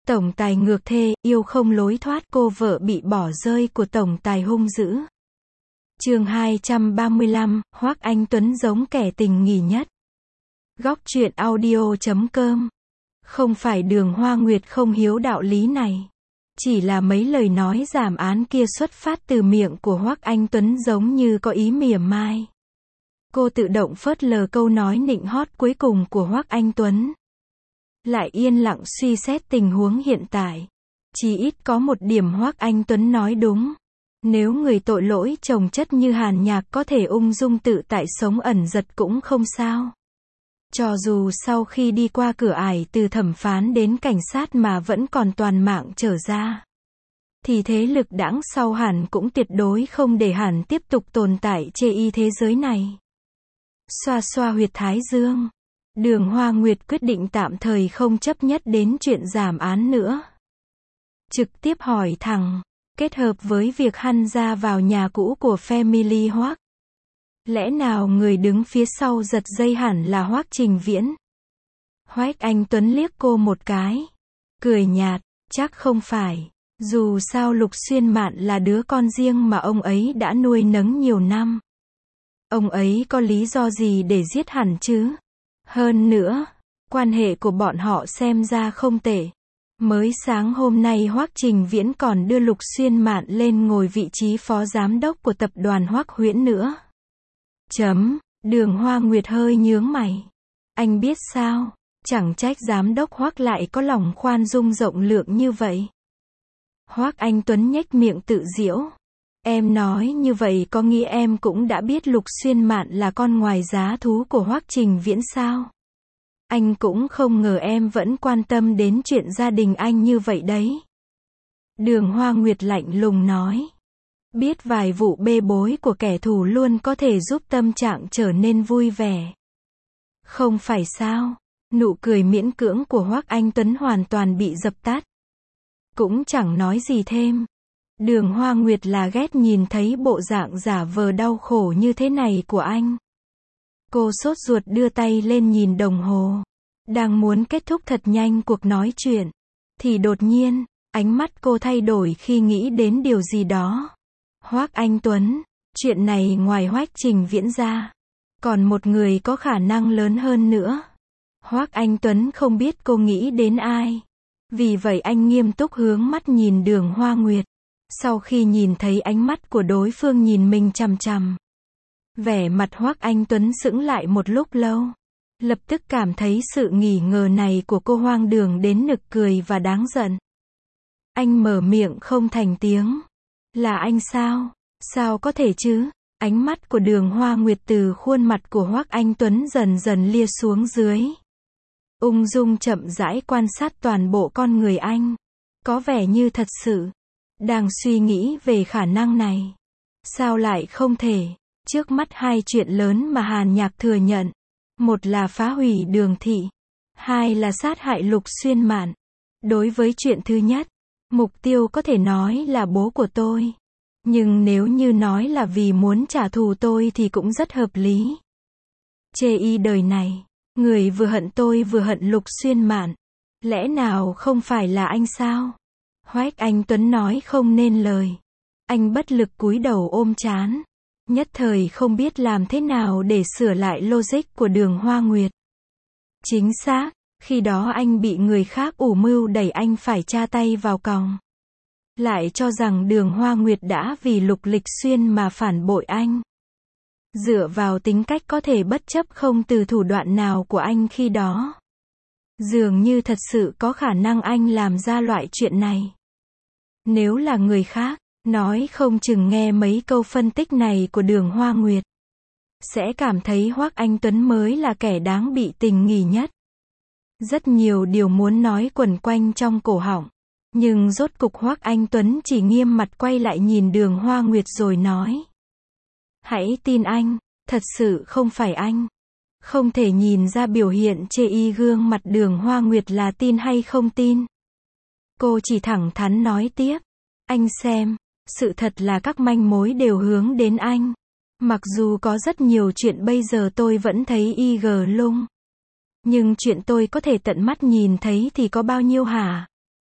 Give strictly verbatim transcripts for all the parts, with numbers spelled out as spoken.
Tổng tài ngược thê, yêu không lối thoát, cô vợ bị bỏ rơi của tổng tài hung dữ. Chương hai trăm ba mươi lăm, Hoắc Anh Tuấn giống kẻ tình nghỉ nhất. Góc truyện audio chấm com. Không phải Đường Hoa Nguyệt không hiếu đạo lý này. Chỉ là mấy lời nói giảm án kia xuất phát từ miệng của Hoắc Anh Tuấn giống như có ý mỉa mai. Cô tự động phớt lờ câu nói nịnh hót cuối cùng của Hoắc Anh Tuấn. Lại yên lặng suy xét tình huống hiện tại. Chỉ ít có một điểm Hoắc Anh Tuấn nói đúng. Nếu người tội lỗi chồng chất như Hàn Nhạc có thể ung dung tự tại sống ẩn giật cũng không sao. Cho dù sau khi đi qua cửa ải từ thẩm phán đến cảnh sát mà vẫn còn toàn mạng trở ra, thì thế lực đãng sau hẳn cũng tuyệt đối không để hẳn tiếp tục tồn tại chê y thế giới này. Xoa xoa huyệt thái dương. Đường Hoa Nguyệt quyết định tạm thời không chấp nhất đến chuyện giảm án nữa. Trực tiếp hỏi thẳng, kết hợp với việc hắn ra vào nhà cũ của family Hoắc. Lẽ nào người đứng phía sau giật dây hẳn là Hoắc Trình Viễn? Hoắc Anh Tuấn liếc cô một cái. Cười nhạt, chắc không phải. Dù sao Lục Xuyên Mạn là đứa con riêng mà ông ấy đã nuôi nấng nhiều năm. Ông ấy có lý do gì để giết hẳn chứ? Hơn nữa, quan hệ của bọn họ xem ra không tệ. Mới sáng hôm nay Hoắc Trình Viễn còn đưa Lục Xuyên Mạn lên ngồi vị trí phó giám đốc của tập đoàn Hoắc Huyễn nữa. Chấm, Đường Hoa Nguyệt hơi nhướng mày. Anh biết sao, chẳng trách giám đốc Hoắc lại có lòng khoan dung rộng lượng như vậy. Hoắc Anh Tuấn nhếch miệng tự giễu. Em nói như vậy có nghĩa em cũng đã biết Lục Xuyên Mạn là con ngoài giá thú của Hoắc Trình Viễn sao? Anh cũng không ngờ em vẫn quan tâm đến chuyện gia đình anh như vậy đấy. Đường Hoa Nguyệt lạnh lùng nói. Biết vài vụ bê bối của kẻ thù luôn có thể giúp tâm trạng trở nên vui vẻ. Không phải sao? Nụ cười miễn cưỡng của Hoắc Anh Tuấn hoàn toàn bị dập tắt. Cũng chẳng nói gì thêm. Đường Hoa Nguyệt là ghét nhìn thấy bộ dạng giả vờ đau khổ như thế này của anh. Cô sốt ruột đưa tay lên nhìn đồng hồ. Đang muốn kết thúc thật nhanh cuộc nói chuyện. Thì đột nhiên, ánh mắt cô thay đổi khi nghĩ đến điều gì đó. Hoắc Anh Tuấn, chuyện này ngoài Hoắc Trình Viễn ra, còn một người có khả năng lớn hơn nữa. Hoắc Anh Tuấn không biết cô nghĩ đến ai. Vì vậy anh nghiêm túc hướng mắt nhìn Đường Hoa Nguyệt. Sau khi nhìn thấy ánh mắt của đối phương nhìn mình chằm chằm, vẻ mặt Hoắc Anh Tuấn sững lại một lúc lâu. Lập tức cảm thấy sự nghi ngờ này của cô hoang đường đến nực cười và đáng giận. Anh mở miệng không thành tiếng. Là anh sao? Sao có thể chứ? Ánh mắt của Đường Hoa Nguyệt từ khuôn mặt của Hoắc Anh Tuấn dần dần lia xuống dưới. Ung dung chậm rãi quan sát toàn bộ con người anh. Có vẻ như thật sự đang suy nghĩ về khả năng này. Sao lại không thể? Trước mắt hai chuyện lớn mà Hàn Nhạc thừa nhận. Một là phá hủy Đường thị. Hai là sát hại Lục Xuyên Mạn. Đối với chuyện thứ nhất, mục tiêu có thể nói là bố của tôi. Nhưng nếu như nói là vì muốn trả thù tôi thì cũng rất hợp lý. Chê y đời này, người vừa hận tôi vừa hận Lục Xuyên Mạn. Lẽ nào không phải là anh sao? Hoắc Anh Tuấn nói không nên lời. Anh bất lực cúi đầu ôm trán. Nhất thời không biết làm thế nào để sửa lại logic của Đường Hoa Nguyệt. Chính xác, khi đó anh bị người khác ủ mưu đẩy anh phải tra tay vào còng. Lại cho rằng Đường Hoa Nguyệt đã vì Lục Lịch Xuyên mà phản bội anh. Dựa vào tính cách có thể bất chấp không từ thủ đoạn nào của anh khi đó. Dường như thật sự có khả năng anh làm ra loại chuyện này. Nếu là người khác, nói không chừng nghe mấy câu phân tích này của Đường Hoa Nguyệt, sẽ cảm thấy Hoắc Anh Tuấn mới là kẻ đáng bị tình nghỉ nhất. Rất nhiều điều muốn nói quẩn quanh trong cổ họng. Nhưng rốt cục Hoắc Anh Tuấn chỉ nghiêm mặt quay lại nhìn Đường Hoa Nguyệt rồi nói. Hãy tin anh, thật sự không phải anh. Không thể nhìn ra biểu hiện chê y gương mặt Đường Hoa Nguyệt là tin hay không tin. Cô chỉ thẳng thắn nói tiếp. Anh xem, sự thật là các manh mối đều hướng đến anh. Mặc dù có rất nhiều chuyện bây giờ tôi vẫn thấy y gờ lung. Nhưng chuyện tôi có thể tận mắt nhìn thấy thì có bao nhiêu hả?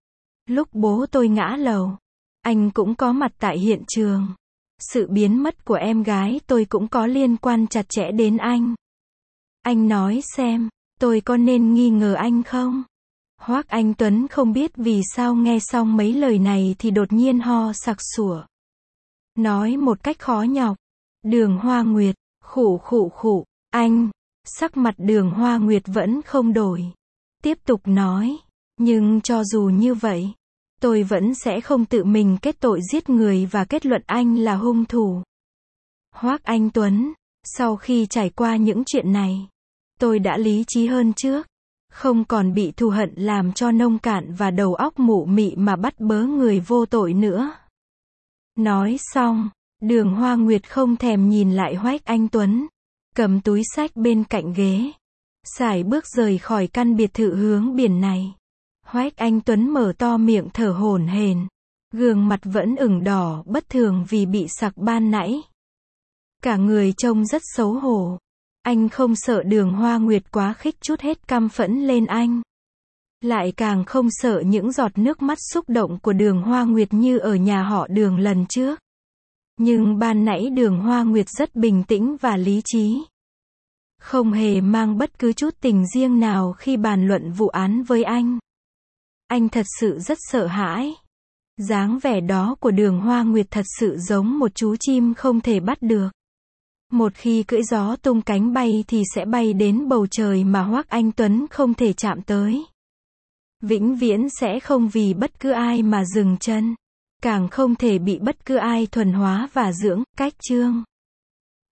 Lúc bố tôi ngã lầu, anh cũng có mặt tại hiện trường. Sự biến mất của em gái tôi cũng có liên quan chặt chẽ đến anh. Anh nói xem, tôi có nên nghi ngờ anh không? Hoắc Anh Tuấn không biết vì sao nghe xong mấy lời này thì đột nhiên ho sặc sủa. Nói một cách khó nhọc. Đường Hoa Nguyệt, khụ khụ khụ, anh. Sắc mặt Đường Hoa Nguyệt vẫn không đổi. Tiếp tục nói, nhưng cho dù như vậy, tôi vẫn sẽ không tự mình kết tội giết người và kết luận anh là hung thủ. Hoắc Anh Tuấn, sau khi trải qua những chuyện này, tôi đã lý trí hơn trước. Không còn bị thù hận làm cho nông cạn và đầu óc mụ mị mà bắt bớ người vô tội nữa. Nói xong, Đường Hoa Nguyệt không thèm nhìn lại Hoắc Anh Tuấn, cầm túi xách bên cạnh ghế, sải bước rời khỏi căn biệt thự hướng biển này. Hoắc Anh Tuấn mở to miệng thở hổn hển, gương mặt vẫn ửng đỏ bất thường vì bị sặc ban nãy. Cả người trông rất xấu hổ. Anh không sợ Đường Hoa Nguyệt quá khích trút hết căm phẫn lên anh. Lại càng không sợ những giọt nước mắt xúc động của Đường Hoa Nguyệt như ở nhà họ Đường lần trước. Nhưng ban nãy Đường Hoa Nguyệt rất bình tĩnh và lý trí. Không hề mang bất cứ chút tình riêng nào khi bàn luận vụ án với anh. Anh thật sự rất sợ hãi. Dáng vẻ đó của Đường Hoa Nguyệt thật sự giống một chú chim không thể bắt được. Một khi cưỡi gió tung cánh bay thì sẽ bay đến bầu trời mà Hoắc Anh Tuấn không thể chạm tới. Vĩnh viễn sẽ không vì bất cứ ai mà dừng chân. Càng không thể bị bất cứ ai thuần hóa và dưỡng, cách chương.